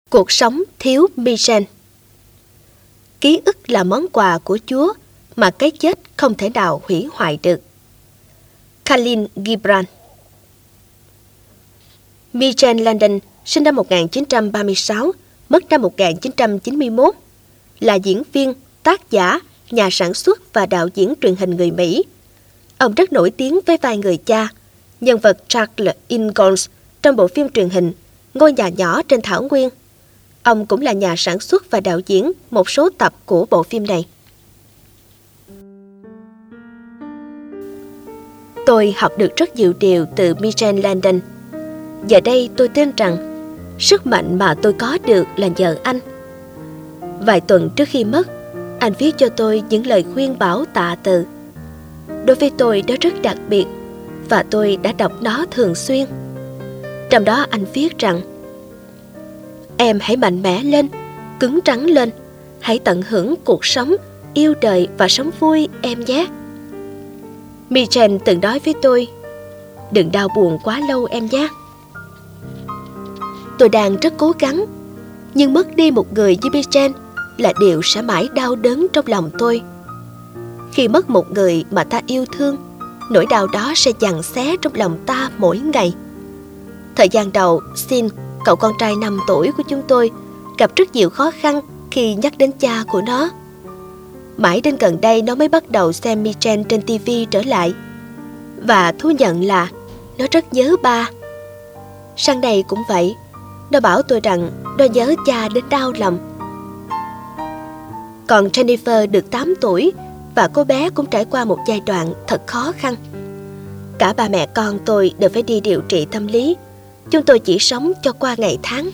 Cuộc sống thiếu Michel. Ký ức là món quà của Chúa mà cái chết không thể nào hủy hoại được. Khalil Gibran. Michel Landon sinh năm 1936, mất năm 1991, là diễn viên, tác giả, nhà sản xuất và đạo diễn truyền hình người Mỹ. Ông rất nổi tiếng với vai người cha, nhân vật Charles Ingalls trong bộ phim truyền hình Ngôi nhà nhỏ trên thảo nguyên. Ông cũng là nhà sản xuất và đạo diễn một số tập của bộ phim này. Tôi học được rất nhiều điều từ Michel Landon. Giờ đây tôi tin rằng sức mạnh mà tôi có được là nhờ anh. Vài tuần trước khi mất, anh viết cho tôi những lời khuyên bảo tạ từ. Đối với tôi đó rất đặc biệt và tôi đã đọc nó thường xuyên. Trong đó anh viết rằng: em hãy mạnh mẽ lên, cứng rắn lên, hãy tận hưởng cuộc sống, yêu đời và sống vui em nhé. Michel từng nói với tôi: đừng đau buồn quá lâu em nhé. Tôi đang rất cố gắng, nhưng mất đi một người như Michel là điều sẽ mãi đau đớn trong lòng tôi. Khi mất một người mà ta yêu thương, nỗi đau đó sẽ giằng xé trong lòng ta mỗi ngày. Thời gian đầu, Sin, cậu con trai 5 tuổi của chúng tôi, gặp rất nhiều khó khăn khi nhắc đến cha của nó. Mãi đến gần đây nó mới bắt đầu xem Michel trên TV trở lại và thú nhận là nó rất nhớ ba. Sang đây cũng vậy, nó bảo tôi rằng nó nhớ cha đến đau lòng. Còn Jennifer được 8 tuổi và cô bé cũng trải qua một giai đoạn thật khó khăn. Cả ba mẹ con tôi đều phải đi điều trị tâm lý. Chúng tôi chỉ sống cho qua ngày tháng.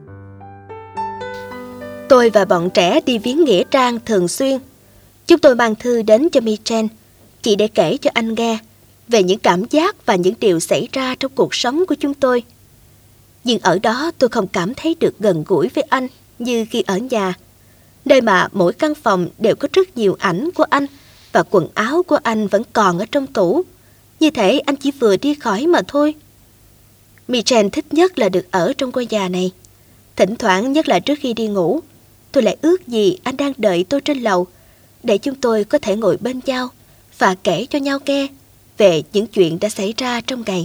Tôi và bọn trẻ đi viếng nghĩa trang thường xuyên. Chúng tôi mang thư đến cho Michel chỉ để kể cho anh nghe về những cảm giác và những điều xảy ra trong cuộc sống của chúng tôi. Nhưng ở đó tôi không cảm thấy được gần gũi với anh như khi ở nhà, nơi mà mỗi căn phòng đều có rất nhiều ảnh của anh và quần áo của anh vẫn còn ở trong tủ, như thể anh chỉ vừa đi khỏi mà thôi. Michel thích nhất là được ở trong ngôi nhà này. Thỉnh thoảng, nhất là trước khi đi ngủ, tôi lại ước gì anh đang đợi tôi trên lầu để chúng tôi có thể ngồi bên nhau và kể cho nhau nghe về những chuyện đã xảy ra trong ngày.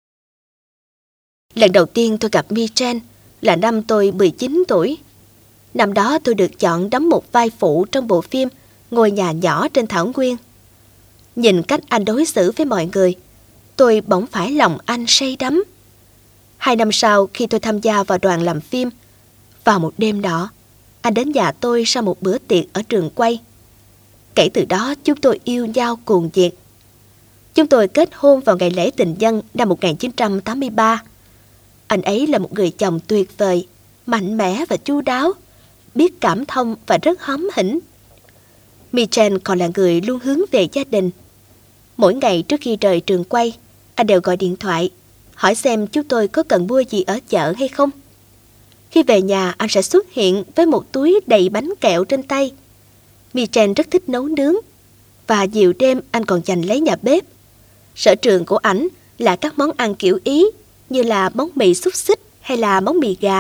Lần đầu tiên tôi gặp Michel là năm tôi 19 tuổi. Năm đó tôi được chọn đóng một vai phụ trong bộ phim Ngôi nhà nhỏ trên thảo nguyên. Nhìn cách anh đối xử với mọi người, tôi bỗng phải lòng anh say đắm. 2 năm sau, khi tôi tham gia vào đoàn làm phim, vào một đêm đó, anh đến nhà tôi sau một bữa tiệc ở trường quay. Kể từ đó, chúng tôi yêu nhau cuồng nhiệt. Chúng tôi kết hôn vào ngày lễ tình nhân năm 1983. Anh ấy là một người chồng tuyệt vời, mạnh mẽ và chu đáo, biết cảm thông và rất hóm hỉnh. Michel còn là người luôn hướng về gia đình. Mỗi ngày trước khi rời trường quay, anh đều gọi điện thoại, hỏi xem chúng tôi có cần mua gì ở chợ hay không. Khi về nhà, anh sẽ xuất hiện với một túi đầy bánh kẹo trên tay. Michel rất thích nấu nướng, và nhiều đêm anh còn giành lấy nhà bếp. Sở trường của ảnh là các món ăn kiểu Ý, như là món mì xúc xích hay là món mì gà.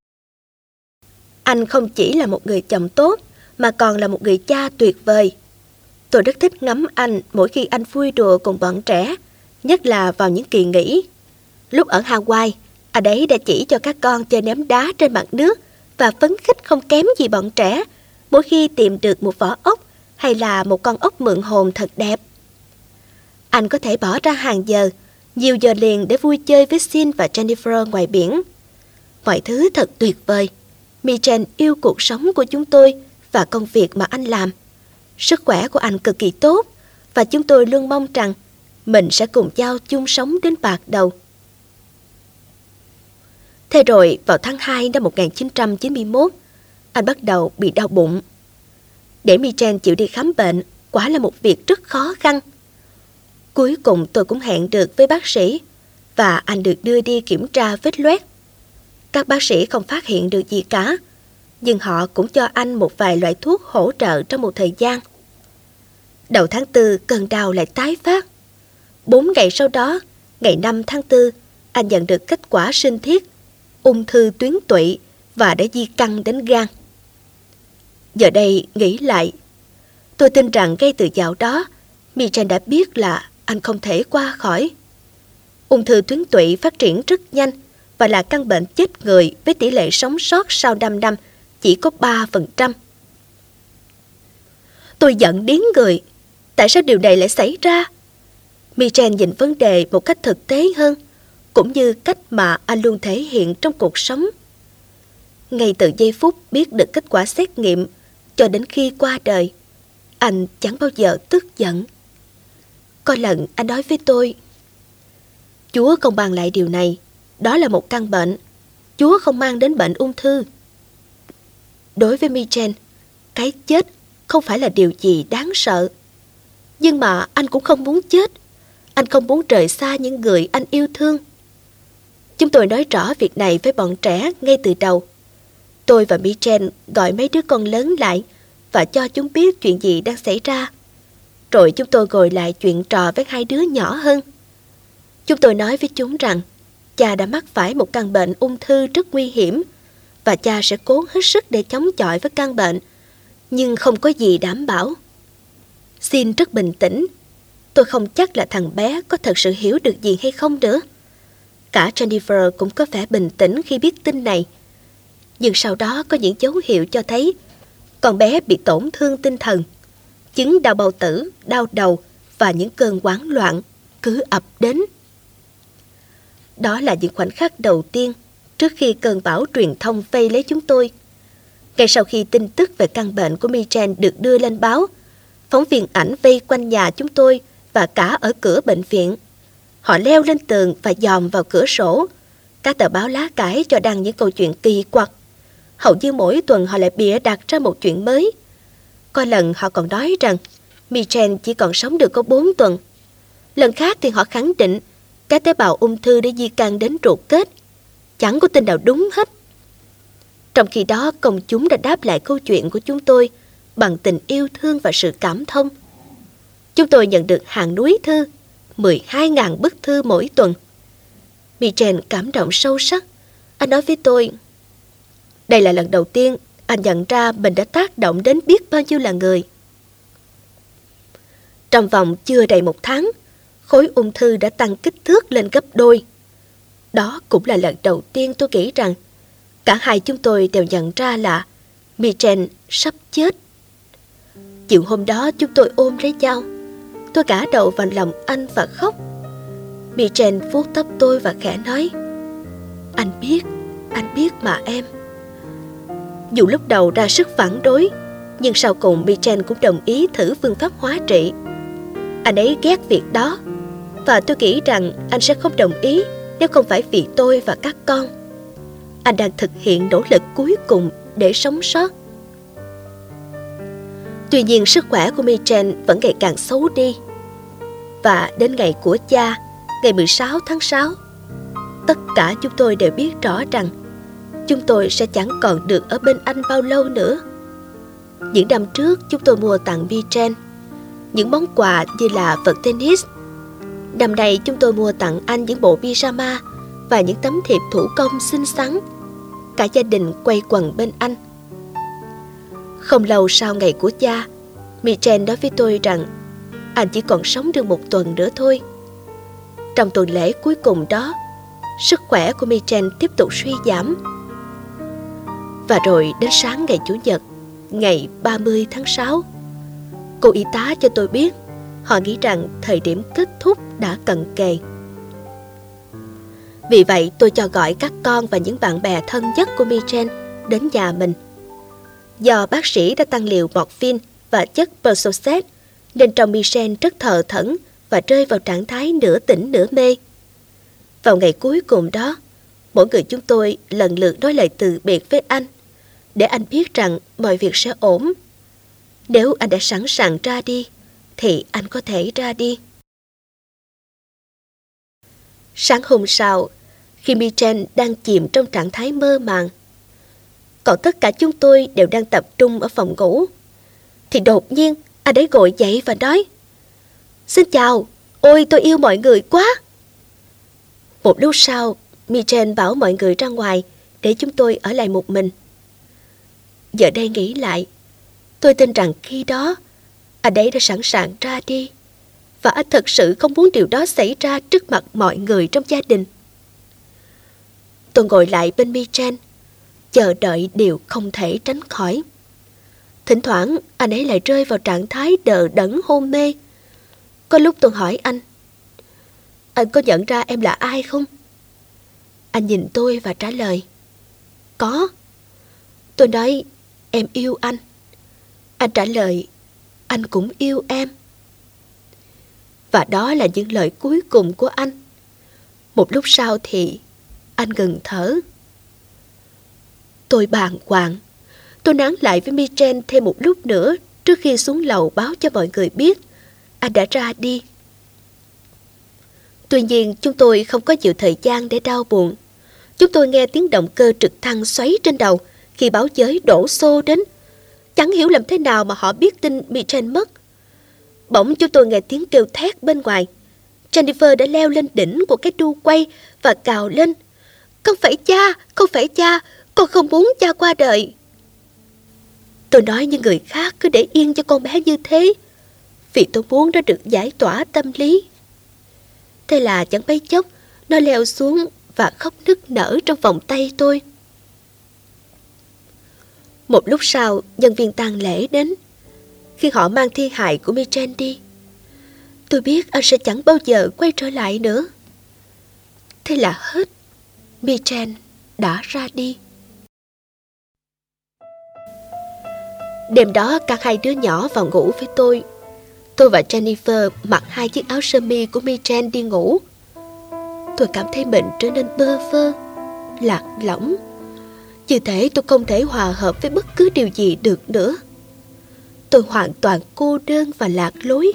Anh không chỉ là một người chồng tốt, mà còn là một người cha tuyệt vời. Tôi rất thích ngắm anh mỗi khi anh vui đùa cùng bọn trẻ, nhất là vào những kỳ nghỉ. Lúc ở Hawaii, anh ấy đã chỉ cho các con chơi ném đá trên mặt nước và phấn khích không kém gì bọn trẻ mỗi khi tìm được một vỏ ốc hay là một con ốc mượn hồn thật đẹp. Anh có thể bỏ ra hàng giờ, nhiều giờ liền để vui chơi với Sin và Jennifer ngoài biển. Mọi thứ thật tuyệt vời. Michel yêu cuộc sống của chúng tôi và công việc mà anh làm. Sức khỏe của anh cực kỳ tốt và chúng tôi luôn mong rằng mình sẽ cùng nhau chung sống đến bạc đầu. Thế rồi vào tháng 2 năm 1991, anh bắt đầu bị đau bụng. Để Michel chịu đi khám bệnh quả là một việc rất khó khăn. Cuối cùng tôi cũng hẹn được với bác sĩ và anh được đưa đi kiểm tra vết loét. Các bác sĩ không phát hiện được gì cả, nhưng họ cũng cho anh một vài loại thuốc hỗ trợ trong một thời gian. Đầu tháng 4, cơn đau lại tái phát. 4 ngày sau đó, ngày 5 tháng 4, anh nhận được kết quả sinh thiết ung thư tuyến tụy và đã di căn đến gan. Giờ đây nghĩ lại, tôi tin rằng ngay từ dạo đó, Michel đã biết là anh không thể qua khỏi. Ung thư tuyến tụy phát triển rất nhanh và là căn bệnh chết người với tỷ lệ sống sót sau 5 năm chỉ có 3%. Tôi giận điếng người. Tại sao điều này lại xảy ra? Michel nhìn vấn đề một cách thực tế hơn, cũng như cách mà anh luôn thể hiện trong cuộc sống. Ngay từ giây phút biết được kết quả xét nghiệm cho đến khi qua đời, anh chẳng bao giờ tức giận. Có lần anh nói với tôi, Chúa không ban lại điều này, đó là một căn bệnh. Chúa không mang đến bệnh ung thư. Đối với Michel, cái chết không phải là điều gì đáng sợ. Nhưng mà anh cũng không muốn chết. Anh không muốn rời xa những người anh yêu thương. Chúng tôi nói rõ việc này với bọn trẻ ngay từ đầu. Tôi và Michel gọi mấy đứa con lớn lại và cho chúng biết chuyện gì đang xảy ra. Rồi chúng tôi ngồi lại chuyện trò với hai đứa nhỏ hơn. Chúng tôi nói với chúng rằng cha đã mắc phải một căn bệnh ung thư rất nguy hiểm và cha sẽ cố hết sức để chống chọi với căn bệnh, nhưng không có gì đảm bảo. Xin rất bình tĩnh. Tôi không chắc là thằng bé có thật sự hiểu được gì hay không nữa. Cả Jennifer cũng có vẻ bình tĩnh khi biết tin này. Nhưng sau đó có những dấu hiệu cho thấy con bé bị tổn thương tinh thần. Chứng đau bao tử, đau đầu và những cơn hoảng loạn cứ ập đến. Đó là những khoảnh khắc đầu tiên trước khi cơn bão truyền thông vây lấy chúng tôi. Ngay sau khi tin tức về căn bệnh của Michel được đưa lên báo, phóng viên ảnh vây quanh nhà chúng tôi và cả ở cửa bệnh viện. Họ leo lên tường và dòm vào cửa sổ. Các tờ báo lá cải cho đăng những câu chuyện kỳ quặc. Hầu như mỗi tuần họ lại bịa đặt ra một chuyện mới. Có lần họ còn nói rằng Michel chỉ còn sống được có 4 tuần. Lần khác thì họ khẳng định các tế bào ung thư đã di căn đến ruột kết. Chẳng có tin nào đúng hết. Trong khi đó, công chúng đã đáp lại câu chuyện của chúng tôi bằng tình yêu thương và sự cảm thông. Chúng tôi nhận được hàng núi thư, 12.000 bức thư mỗi tuần. Michel cảm động sâu sắc. Anh nói với tôi, đây là lần đầu tiên anh nhận ra mình đã tác động đến biết bao nhiêu là người. Trong vòng chưa đầy 1 tháng, khối ung thư đã tăng kích thước lên gấp đôi. Đó cũng là lần đầu tiên tôi nghĩ rằng cả hai chúng tôi đều nhận ra là Michel sắp chết. Chiều hôm đó chúng tôi ôm lấy nhau. Tôi gã đầu vào lòng anh và khóc. Michel vuốt tóc tôi và khẽ nói, anh biết mà em. Dù lúc đầu ra sức phản đối, nhưng sau cùng Michel cũng đồng ý thử phương pháp hóa trị. Anh ấy ghét việc đó, và tôi nghĩ rằng anh sẽ không đồng ý nếu không phải vì tôi và các con. Anh đang thực hiện nỗ lực cuối cùng để sống sót. Tuy nhiên sức khỏe của Michel vẫn ngày càng xấu đi. Và đến ngày của cha, ngày 16 tháng 6, tất cả chúng tôi đều biết rõ rằng chúng tôi sẽ chẳng còn được ở bên anh bao lâu nữa. Những năm trước chúng tôi mua tặng Michel những món quà như là vợt tennis. Năm nay chúng tôi mua tặng anh những bộ pyjama và những tấm thiệp thủ công xinh xắn. Cả gia đình quay quần bên anh. Không lâu sau ngày của cha, Michel nói với tôi rằng anh chỉ còn sống được 1 tuần nữa thôi. Trong tuần lễ cuối cùng đó, sức khỏe của Michel tiếp tục suy giảm. Và rồi đến sáng ngày Chủ nhật, ngày 30 tháng 6, cô y tá cho tôi biết họ nghĩ rằng thời điểm kết thúc đã cận kề. Vì vậy tôi cho gọi các con và những bạn bè thân nhất của Michel đến nhà mình. Do bác sĩ đã tăng liều morphine và chất Percocet, nên trong Michel rất thờ thẫn và rơi vào trạng thái nửa tỉnh nửa mê. Vào ngày cuối cùng đó, mỗi người chúng tôi lần lượt nói lời từ biệt với anh, để anh biết rằng mọi việc sẽ ổn. Nếu anh đã sẵn sàng ra đi, thì anh có thể ra đi. Sáng hôm sau, khi Michel đang chìm trong trạng thái mơ màng, còn tất cả chúng tôi đều đang tập trung ở phòng ngủ, thì đột nhiên anh ấy ngồi dậy và nói, xin chào, ôi tôi yêu mọi người quá. Một lúc sau, Michel bảo mọi người ra ngoài để chúng tôi ở lại một mình. Giờ đây nghĩ lại, tôi tin rằng khi đó anh ấy đã sẵn sàng ra đi, và anh thật sự không muốn điều đó xảy ra trước mặt mọi người trong gia đình. Tôi ngồi lại bên Michael, chờ đợi điều không thể tránh khỏi. Thỉnh thoảng anh ấy lại rơi vào trạng thái đờ đẫn hôn mê. Có lúc tôi hỏi anh có nhận ra em là ai không? Anh nhìn tôi và trả lời, có. Tôi nói, em yêu anh. Anh trả lời, anh cũng yêu em. Và đó là những lời cuối cùng của anh. Một lúc sau thì anh ngừng thở. Tôi bàng hoàng. Tôi nán lại với Michael thêm một lúc nữa trước khi xuống lầu báo cho mọi người biết anh đã ra đi. Tuy nhiên, chúng tôi không có nhiều thời gian để đau buồn. Chúng tôi nghe tiếng động cơ trực thăng xoáy trên đầu khi báo giới đổ xô đến. Chẳng hiểu làm thế nào mà họ biết tin Michael mất. Bỗng chúng tôi nghe tiếng kêu thét bên ngoài. Jennifer đã leo lên đỉnh của cái đu quay và cào lên, không phải cha, không phải cha, con không muốn cha qua đời. Tôi nói như người khác cứ để yên cho con bé như thế, vì tôi muốn nó được giải tỏa tâm lý. Thế là chẳng mấy chốc, nó leo xuống và khóc nức nở trong vòng tay tôi. Một lúc sau, nhân viên tang lễ đến. Khi họ mang thi hài của Michael đi, tôi biết anh sẽ chẳng bao giờ quay trở lại nữa. Thế là hết. Michael đã ra đi. Đêm đó cả hai đứa nhỏ vào ngủ với tôi. Tôi và Jennifer mặc 2 chiếc áo sơ mi của Michael đi ngủ. Tôi cảm thấy mình trở nên bơ vơ, lạc lõng, như thể tôi không thể hòa hợp với bất cứ điều gì được nữa. Tôi hoàn toàn cô đơn và lạc lối.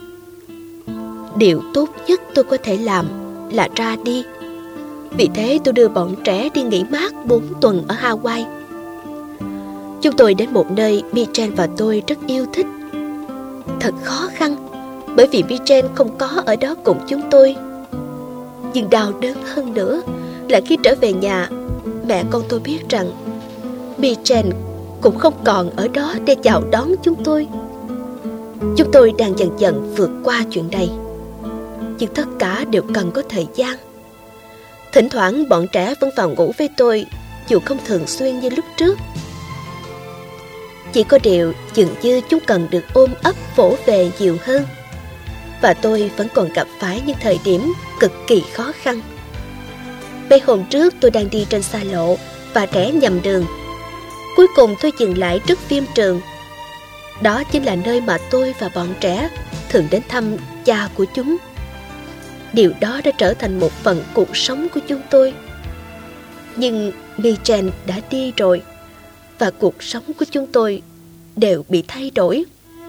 Điều tốt nhất tôi có thể làm là ra đi. Vì thế tôi đưa bọn trẻ đi nghỉ mát 4 tuần ở Hawaii. Chúng tôi đến một nơi Michael và tôi rất yêu thích. Thật khó khăn, bởi vì Michael không có ở đó cùng chúng tôi. Nhưng đau đớn hơn nữa là khi trở về nhà, mẹ con tôi biết rằng Michael cũng không còn ở đó để chào đón chúng tôi. Chúng tôi đang dần dần vượt qua chuyện này, nhưng tất cả đều cần có thời gian. Thỉnh thoảng bọn trẻ vẫn vào ngủ với tôi, dù không thường xuyên như lúc trước. Chỉ có điều dường như chúng cần được ôm ấp vỗ về nhiều hơn. Và tôi vẫn còn gặp phải những thời điểm cực kỳ khó khăn. Mấy hôm trước tôi đang đi trên xa lộ và rẽ nhầm đường. Cuối cùng tôi dừng lại trước phim trường. Đó chính là nơi mà tôi và bọn trẻ thường đến thăm cha của chúng. Điều đó đã trở thành một phần cuộc sống của chúng tôi. Nhưng Michael đã đi rồi, và cuộc sống của chúng tôi đều bị thay đổi.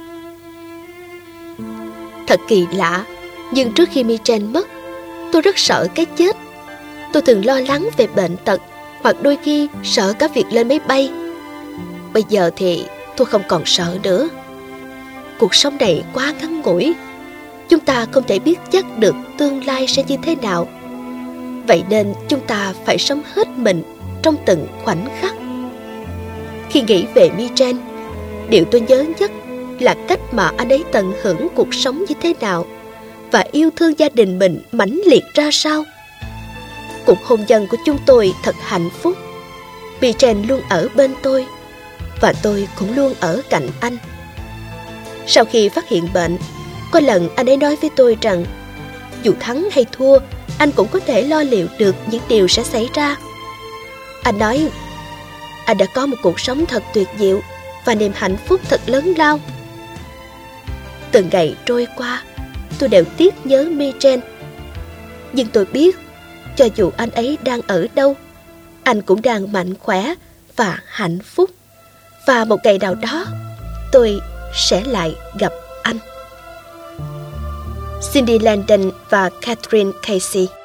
Thật kỳ lạ, nhưng trước khi Michael mất, tôi rất sợ cái chết. Tôi thường lo lắng về bệnh tật, hoặc đôi khi sợ cả việc lên máy bay. Bây giờ thì tôi không còn sợ nữa. Cuộc sống này quá ngắn ngủi. Chúng ta không thể biết chắc được tương lai sẽ như thế nào. Vậy nên chúng ta phải sống hết mình trong từng khoảnh khắc. Khi nghĩ về Michael, điều tôi nhớ nhất là cách mà anh ấy tận hưởng cuộc sống như thế nào và yêu thương gia đình mình mãnh liệt ra sao. Cuộc hôn nhân của chúng tôi thật hạnh phúc. Michael luôn ở bên tôi, và tôi cũng luôn ở cạnh anh. Sau khi phát hiện bệnh, có lần anh ấy nói với tôi rằng dù thắng hay thua, anh cũng có thể lo liệu được những điều sẽ xảy ra. Anh nói anh đã có một cuộc sống thật tuyệt diệu và niềm hạnh phúc thật lớn lao. Từng ngày trôi qua, tôi đều tiếc nhớ Michael. Nhưng tôi biết, cho dù anh ấy đang ở đâu, anh cũng đang mạnh khỏe và hạnh phúc. Và một ngày nào đó, tôi sẽ lại gặp anh. Cindy Landon và Catherine Casey.